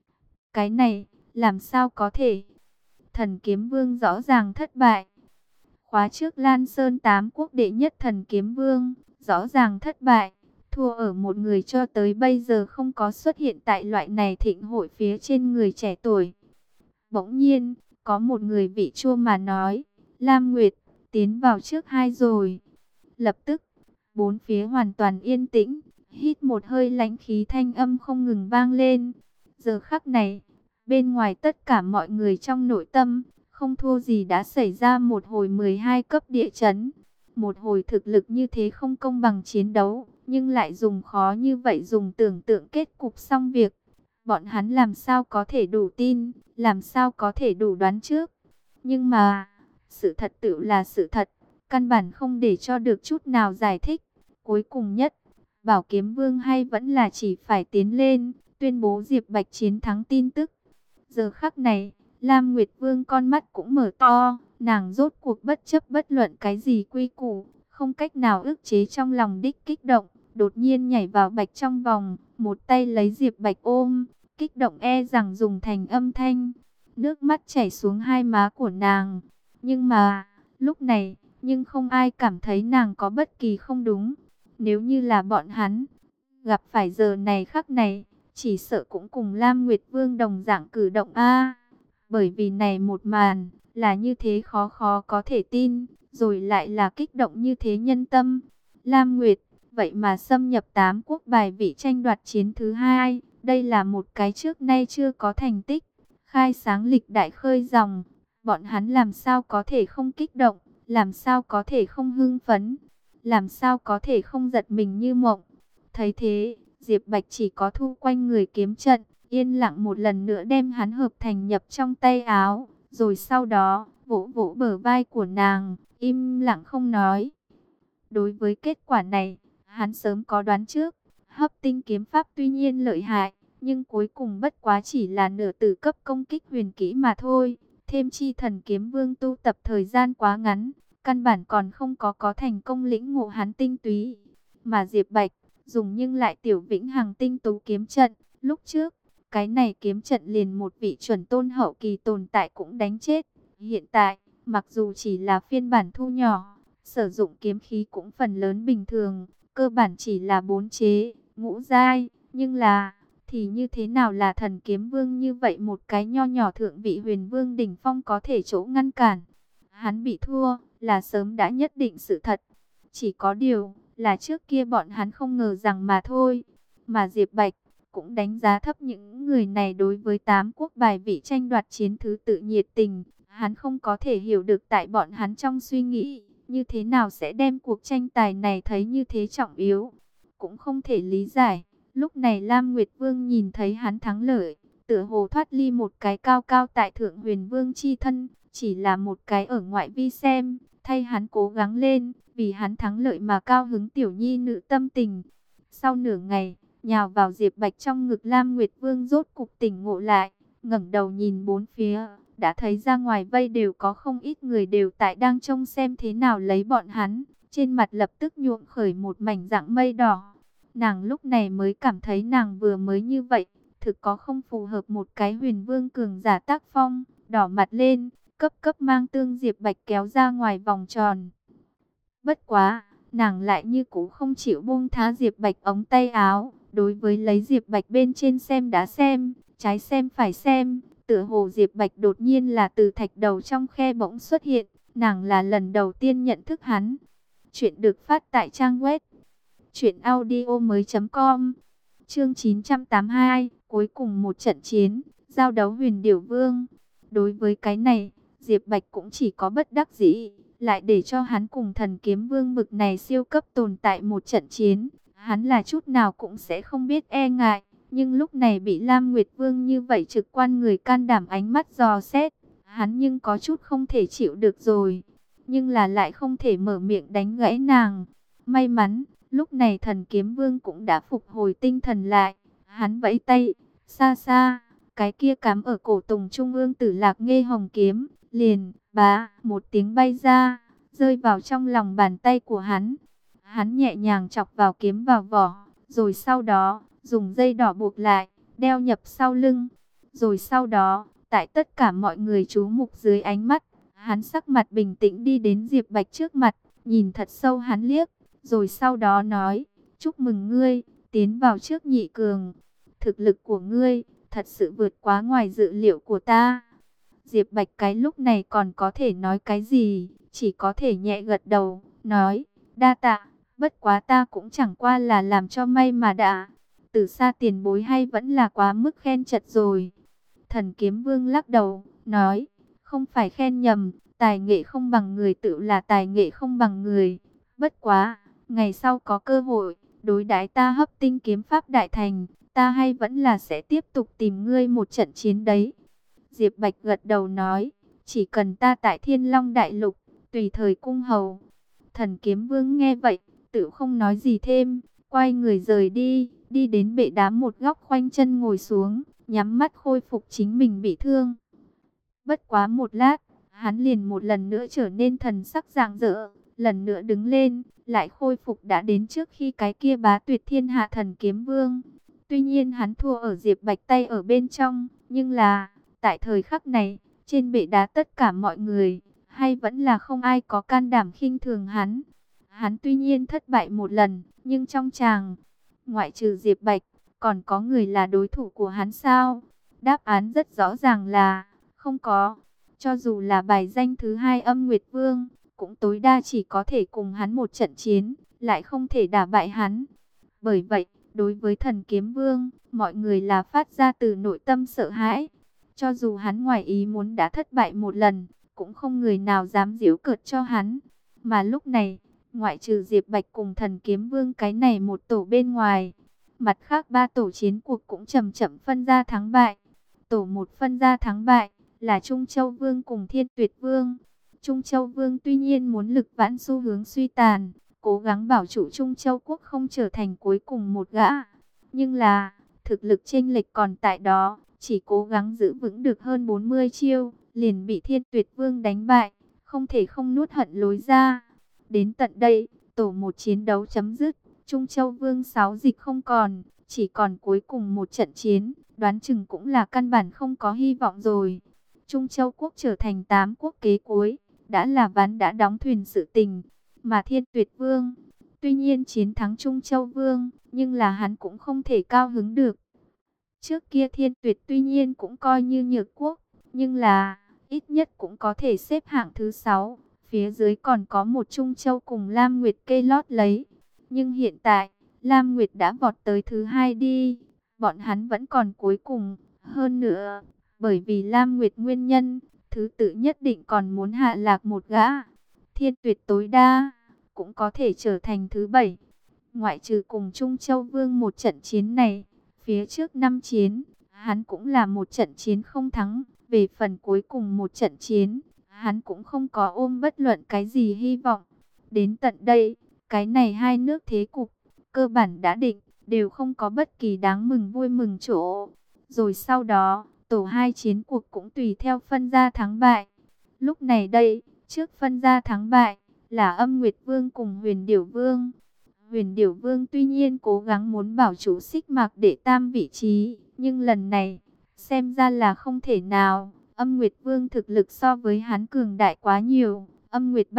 Cái này, làm sao có thể? Thần Kiếm Vương rõ ràng thất bại. Khóa trước Lan Sơn 8 quốc đệ nhất Thần Kiếm Vương, rõ ràng thất bại. Thua ở một người cho tới bây giờ không có xuất hiện tại loại này thịnh hội phía trên người trẻ tuổi. Bỗng nhiên, có một người vị chua mà nói, Lam Nguyệt, tiến vào trước hai rồi. Lập tức, bốn phía hoàn toàn yên tĩnh, hít một hơi lãnh khí thanh âm không ngừng vang lên. Giờ khắc này, bên ngoài tất cả mọi người trong nội tâm, không thua gì đã xảy ra một hồi 12 cấp địa chấn. Một hồi thực lực như thế không công bằng chiến đấu, nhưng lại dùng khó như vậy dùng tưởng tượng kết cục xong việc. Bọn hắn làm sao có thể đủ tin, làm sao có thể đủ đoán trước. Nhưng mà, sự thật tựu là sự thật, căn bản không để cho được chút nào giải thích. Cuối cùng nhất, Bảo Kiếm Vương hay vẫn là chỉ phải tiến lên, tuyên bố Diệp Bạch chiến thắng tin tức. Giờ khắc này, Lam Nguyệt Vương con mắt cũng mở to, nàng rốt cuộc bất chấp bất luận cái gì quy củ, không cách nào ức chế trong lòng đích kích động, đột nhiên nhảy vào Bạch trong vòng, một tay lấy Diệp Bạch ôm, kích động e rằng dùng thành âm thanh, nước mắt chảy xuống hai má của nàng. Nhưng mà, lúc này, nhưng không ai cảm thấy nàng có bất kỳ không đúng. Nếu như là bọn hắn, gặp phải giờ này khắc này, chỉ sợ cũng cùng Lam Nguyệt Vương đồng dạng cử động a. Bởi vì này một màn, là như thế khó khó có thể tin, rồi lại là kích động như thế nhân tâm. Lam Nguyệt, vậy mà xâm nhập Tám Quốc bài vị tranh đoạt chiến thứ hai, đây là một cái trước nay chưa có thành tích, khai sáng lịch đại khơi dòng, bọn hắn làm sao có thể không kích động, làm sao có thể không hưng phấn, làm sao có thể không giật mình như mộng. Thấy thế, Diệp Bạch chỉ có thu quanh người kiếm trận, yên lặng một lần nữa đem hắn hợp thành nhập trong tay áo, rồi sau đó vỗ vỗ bờ vai của nàng, im lặng không nói. Đối với kết quả này, hắn sớm có đoán trước. Hấp tinh kiếm pháp tuy nhiên lợi hại, nhưng cuối cùng bất quá chỉ là nửa tử cấp công kích huyền kỹ mà thôi. Thêm chi thần kiếm vương tu tập thời gian quá ngắn, căn bản còn không có thành công lĩnh ngộ hắn tinh túy. Mà Diệp Bạch dùng nhưng lại tiểu vĩnh hằng tinh tú kiếm trận. Lúc trước, cái này kiếm trận liền một vị chuẩn tôn hậu kỳ tồn tại cũng đánh chết. Hiện tại, mặc dù chỉ là phiên bản thu nhỏ, sử dụng kiếm khí cũng phần lớn bình thường, cơ bản chỉ là 4 chế, ngũ giai, nhưng là thì như thế nào là thần kiếm vương như vậy một cái nho nhỏ thượng vị huyền vương đỉnh phong có thể chỗ ngăn cản. Hắn bị thua là sớm đã nhất định sự thật, chỉ có điều là trước kia bọn hắn không ngờ rằng mà thôi. Mà Diệp Bạch cũng đánh giá thấp những người này đối với Tám Quốc bài vị tranh đoạt chiến thứ tự nhiệt tình. Hắn không có thể hiểu được tại bọn hắn trong suy nghĩ như thế nào sẽ đem cuộc tranh tài này thấy như thế trọng yếu. Cũng không thể lý giải. Lúc này Lam Nguyệt Vương nhìn thấy hắn thắng lợi, tựa hồ thoát ly một cái cao cao tại thượng huyền vương chi thân, chỉ là một cái ở ngoại vi xem, thay hắn cố gắng lên, vì hắn thắng lợi mà cao hứng tiểu nhi nữ tâm tình. Sau nửa ngày, nhào vào Diệp Bạch trong ngực Lam Nguyệt Vương rốt cục tỉnh ngộ lại, ngẩng đầu nhìn bốn phía, đã thấy ra ngoài vây đều có không ít người đều tại đang trông xem thế nào lấy bọn hắn, trên mặt lập tức nhuộm khởi một mảnh dạng mây đỏ. Nàng lúc này mới cảm thấy nàng vừa mới như vậy, thực có không phù hợp một cái huyền vương cường giả tác phong, đỏ mặt lên, cấp cấp mang Tương Diệp Bạch kéo ra ngoài vòng tròn. Bất quá, nàng lại như cũ không chịu buông tha Diệp Bạch ống tay áo, đối với lấy Diệp Bạch bên trên xem đã xem, trái xem phải xem, tựa hồ Diệp Bạch đột nhiên là từ thạch đầu trong khe bỗng xuất hiện, nàng là lần đầu tiên nhận thức hắn. Chuyện được phát tại trang web truyệnaudiomoi.com. Chương 982, cuối cùng một trận chiến, giao đấu Huyền Điểu Vương. Đối với cái này, Diệp Bạch cũng chỉ có bất đắc dĩ, lại để cho hắn cùng Thần Kiếm Vương bực này siêu cấp tồn tại một trận chiến, hắn là chút nào cũng sẽ không biết e ngại, nhưng lúc này bị Lam Nguyệt Vương như vậy trực quan người can đảm ánh mắt dò xét, hắn nhưng có chút không thể chịu được rồi, nhưng là lại không thể mở miệng đánh gãy nàng. May mắn, lúc này Thần Kiếm Vương cũng đã phục hồi tinh thần lại, hắn vẫy tay, xa xa, cái kia cắm ở cổ tùng trung ương Tử Lạc Nghê Hồng kiếm, liền, bá, một tiếng bay ra, rơi vào trong lòng bàn tay của hắn. Hắn nhẹ nhàng chọc vào kiếm vào vỏ, rồi sau đó, dùng dây đỏ buộc lại, đeo nhập sau lưng. Rồi sau đó, tại tất cả mọi người chú mục dưới ánh mắt, hắn sắc mặt bình tĩnh đi đến Diệp Bạch trước mặt, nhìn thật sâu hắn liếc, rồi sau đó nói, chúc mừng ngươi, tiến vào trước nhị cường. Thực lực của ngươi, thật sự vượt quá ngoài dự liệu của ta. Diệp Bạch cái lúc này còn có thể nói cái gì, chỉ có thể nhẹ gật đầu, nói, đa tạ, bất quá ta cũng chẳng qua là làm cho may mà đã. Từ xa tiền bối hay vẫn là quá mức khen chật rồi. Thần Kiếm Vương lắc đầu, nói, không phải khen nhầm, tài nghệ không bằng người tự là tài nghệ không bằng người. Bất quá, ngày sau có cơ hội, đối đãi ta hấp tinh kiếm pháp đại thành, ta hay vẫn là sẽ tiếp tục tìm ngươi một trận chiến đấy. Diệp Bạch gật đầu nói, chỉ cần ta tại Thiên Long Đại Lục, tùy thời cung hầu. Thần Kiếm Vương nghe vậy, tự không nói gì thêm, quay người rời đi, đi đến bệ đá một góc khoanh chân ngồi xuống, nhắm mắt khôi phục chính mình bị thương. Bất quá một lát, hắn liền một lần nữa trở nên thần sắc rạng rỡ, lần nữa đứng lên, lại khôi phục đã đến trước khi cái kia bá tuyệt thiên hạ Thần Kiếm Vương. Tuy nhiên hắn thua ở Diệp Bạch tay ở bên trong, nhưng là, tại thời khắc này, trên bệ đá tất cả mọi người, hay vẫn là không ai có can đảm khinh thường hắn. Hắn tuy nhiên thất bại một lần, nhưng trong chàng, ngoại trừ Diệp Bạch, còn có người là đối thủ của hắn sao? Đáp án rất rõ ràng là không có. Cho dù là bài danh thứ hai Âm Nguyệt Vương, cũng tối đa chỉ có thể cùng hắn một trận chiến, lại không thể đả bại hắn. Bởi vậy, đối với Thần Kiếm Vương, mọi người là phát ra từ nội tâm sợ hãi. Cho dù hắn ngoài ý muốn đã thất bại một lần, cũng không người nào dám giễu cợt cho hắn. Mà lúc này, ngoại trừ Diệp Bạch cùng Thần Kiếm Vương cái này một tổ bên ngoài, mặt khác ba tổ chiến cuộc cũng chậm chậm phân ra thắng bại. Tổ một phân ra thắng bại là Trung Châu Vương cùng Thiên Tuyệt Vương. Trung Châu Vương tuy nhiên muốn lực vãn xu hướng suy tàn, cố gắng bảo trụ Trung Châu Quốc không trở thành cuối cùng một gã. Nhưng là, thực lực chênh lệch còn tại đó, chỉ cố gắng giữ vững được hơn 40 chiêu, liền bị Thiên Tuyệt Vương đánh bại, không thể không nuốt hận lối ra. Đến tận đây, tổ một chiến đấu chấm dứt, Trung Châu Vương 6 dịch không còn, chỉ còn cuối cùng một trận chiến, đoán chừng cũng là căn bản không có hy vọng rồi. Trung Châu Quốc trở thành 8 quốc kế cuối, đã là ván đã đóng thuyền sự tình. Mà Thiên Tuyệt Vương, tuy nhiên chiến thắng Trung Châu Vương, nhưng là hắn cũng không thể cao hứng được. Trước kia Thiên Tuyệt tuy nhiên cũng coi như nhược quốc, nhưng là ít nhất cũng có thể xếp hạng thứ 6. Phía dưới còn có một Trung Châu cùng Lam Nguyệt kê lót lấy. Nhưng hiện tại, Lam Nguyệt đã vọt tới thứ 2 đi. Bọn hắn vẫn còn cuối cùng. Hơn nữa, bởi vì Lam Nguyệt nguyên nhân, thứ tự nhất định còn muốn hạ lạc một gã. Thiên Tuyệt tối đa cũng có thể trở thành thứ 7. Ngoại trừ cùng Trung Châu Vương một trận chiến này, phía trước 5 chiến, hắn cũng là một trận chiến không thắng. Về phần cuối cùng một trận chiến, hắn cũng không có ôm bất luận cái gì hy vọng. Đến tận đây, cái này hai nước thế cục cơ bản đã định, đều không có bất kỳ đáng mừng vui mừng chỗ. Rồi sau đó, tổ 2 chiến cuộc cũng tùy theo phân ra thắng bại. Lúc này đây, trước phân ra thắng bại là Âm Nguyệt Vương cùng Huyền Điểu Vương. Huyền Điểu Vương tuy nhiên cố gắng muốn bảo chủ Xích Mạc Đệ Tam vị trí, nhưng lần này xem ra là không thể nào. Âm Nguyệt Vương thực lực so với hắn cường đại quá nhiều. Âm Nguyệt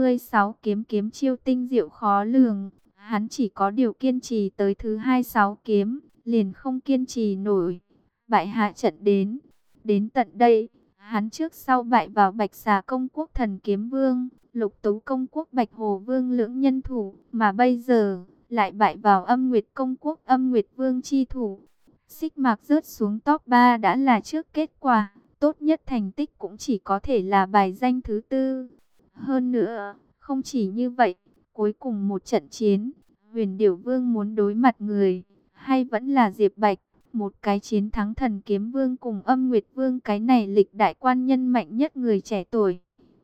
36 kiếm chiêu tinh diệu khó lường. Hắn chỉ có điều kiên trì tới thứ 26 kiếm, liền không kiên trì nổi. Bại hạ trận đến. Đến tận đây, hắn trước sau bại vào Bạch Xà Công Quốc Thần Kiếm Vương, Lục Tú Công Quốc Bạch Hồ Vương lưỡng nhân thủ. Mà bây giờ, lại bại vào Âm Nguyệt Công Quốc Âm Nguyệt Vương chi thủ. Xích Mạc rớt xuống top 3 đã là trước kết quả. Tốt nhất thành tích cũng chỉ có thể là bài danh thứ 4. Hơn nữa, không chỉ như vậy, cuối cùng một trận chiến, Huyền Điểu Vương muốn đối mặt người, hay vẫn là Diệp Bạch, một cái chiến thắng Thần Kiếm Vương cùng Âm Nguyệt Vương, cái này lịch đại quan nhân mạnh nhất người trẻ tuổi.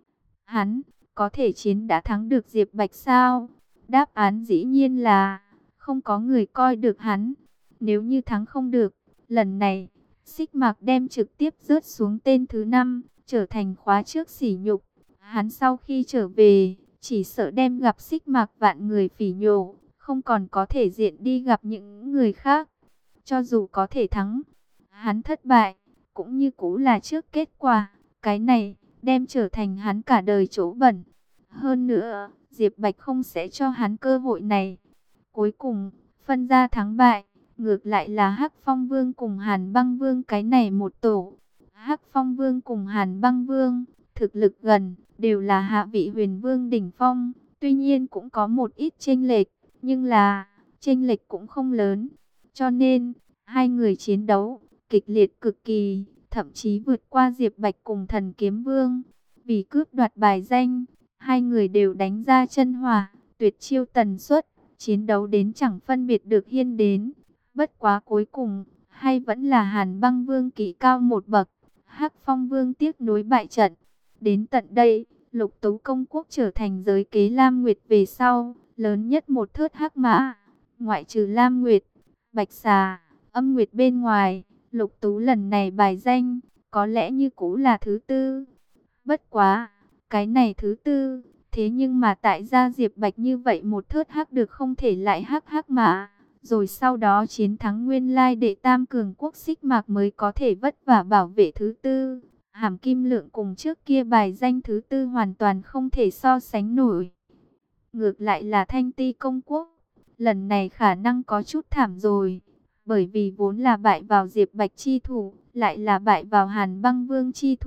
Hắn, có thể chiến đã thắng được Diệp Bạch sao? Đáp án dĩ nhiên là, không có người coi được hắn. Nếu như thắng không được, lần này, Xích Mạc đem trực tiếp rớt xuống tên thứ 5, trở thành khóa trước sỉ nhục. Hắn sau khi trở về, chỉ sợ đem gặp Xích Mạc vạn người phỉ nhổ, không còn có thể diện đi gặp những người khác. Cho dù có thể thắng, hắn thất bại, cũng như cũ là trước kết quả. Cái này, đem trở thành hắn cả đời chỗ bẩn. Hơn nữa, Diệp Bạch không sẽ cho hắn cơ hội này. Cuối cùng, phân ra thắng bại. Ngược lại là Hắc Phong Vương cùng Hàn Băng Vương cái này một tổ. Hắc Phong Vương cùng Hàn Băng Vương, thực lực gần, đều là hạ vị Huyền Vương đỉnh phong. Tuy nhiên cũng có một ít chênh lệch, nhưng là chênh lệch cũng không lớn. Cho nên, hai người chiến đấu kịch liệt cực kỳ, thậm chí vượt qua Diệp Bạch cùng Thần Kiếm Vương. Vì cướp đoạt bài danh, hai người đều đánh ra chân hỏa, tuyệt chiêu tần suất, chiến đấu đến chẳng phân biệt được hiên đến. Bất quá cuối cùng, hay vẫn là Hàn Băng Vương kỹ cao một bậc, Hắc Phong Vương tiếc nuối bại trận. Đến tận đây, Lục Tú Công Quốc trở thành giới kế Lam Nguyệt về sau, lớn nhất một thớt hắc mã. Ngoại trừ Lam Nguyệt, Bạch Xà, Âm Nguyệt bên ngoài, Lục Tú lần này bài danh, có lẽ như cũ là thứ 4. Bất quá, cái này thứ 4, thế nhưng mà tại gia Diệp Bạch như vậy một thớt hắc được không thể lại hắc mã. Rồi sau đó chiến thắng nguyên lai đệ tam cường quốc Xích Mạc mới có thể vất vả bảo vệ thứ 4. Hàm kim lượng cùng trước kia bài danh thứ 4 hoàn toàn không thể so sánh nổi. Ngược lại là Thanh Ti Công Quốc, lần này khả năng có chút thảm rồi. Bởi vì vốn là bại vào Diệp Bạch chi thủ, lại là bại vào Hàn Băng Vương chi thủ.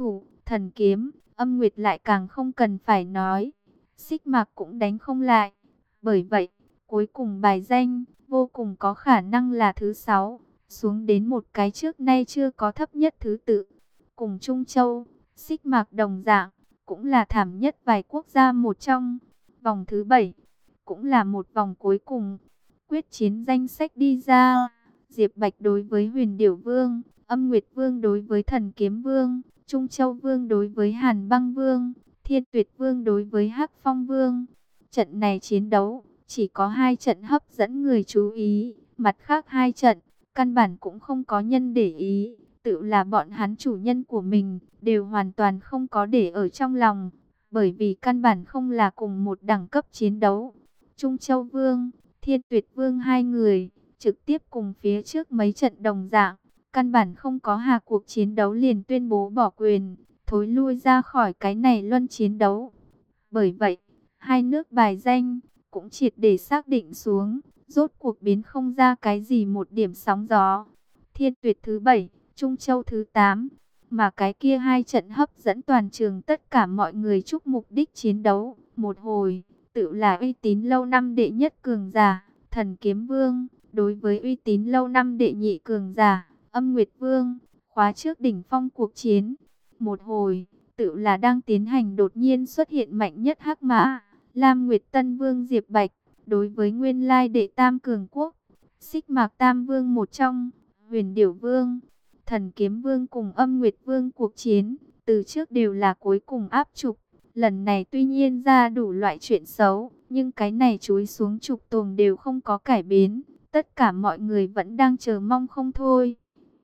Thần kiếm, Âm Nguyệt lại càng không cần phải nói. Xích Mạc cũng đánh không lại. Bởi vậy, cuối cùng bài danh vô cùng có khả năng là thứ 6, xuống đến một cái trước nay chưa có thấp nhất thứ tự. Cùng Trung Châu, Xích Mạc đồng dạng, cũng là thảm nhất vài quốc gia một trong. Vòng thứ 7, cũng là một vòng cuối cùng. Quyết chiến danh sách đi ra. Diệp Bạch đối với Huyền Điểu Vương, Âm Nguyệt Vương đối với Thần Kiếm Vương, Trung Châu Vương đối với Hàn Băng Vương, Thiên Tuyệt Vương đối với Hắc Phong Vương. Trận này chiến đấu, chỉ có 2 trận hấp dẫn người chú ý, mặt khác 2 trận, căn bản cũng không có nhân để ý, tự là bọn hắn chủ nhân của mình, đều hoàn toàn không có để ở trong lòng, bởi vì căn bản không là cùng một đẳng cấp chiến đấu. Trung Châu Vương, Thiên Tuyệt Vương hai người, trực tiếp cùng phía trước mấy trận đồng dạng, căn bản không có hạ cuộc chiến đấu liền tuyên bố bỏ quyền, thối lui ra khỏi cái này luân chiến đấu. Bởi vậy, hai nước bài danh cũng triệt để xác định xuống, rốt cuộc biến không ra cái gì một điểm sóng gió. Thiên Tuyệt thứ 7, Trung Châu thứ 8, mà cái kia 2 trận hấp dẫn toàn trường tất cả mọi người chúc mục đích chiến đấu. Một hồi, tự là uy tín lâu năm đệ nhất cường giả, Thần Kiếm Vương, đối với uy tín lâu năm đệ nhị cường giả, Âm Nguyệt Vương, khóa trước đỉnh phong cuộc chiến. Một hồi, tự là đang tiến hành đột nhiên xuất hiện mạnh nhất hắc mã, Lam Nguyệt Tân Vương Diệp Bạch, đối với nguyên lai đệ tam cường quốc, Xích Mạc Tam Vương một trong, Huyền Điểu Vương, Thần Kiếm Vương cùng Âm Nguyệt Vương cuộc chiến, từ trước đều là cuối cùng áp trục. Lần này tuy nhiên ra đủ loại chuyện xấu, nhưng cái này chúi xuống trục tường đều không có cải biến. Tất cả mọi người vẫn đang chờ mong không thôi.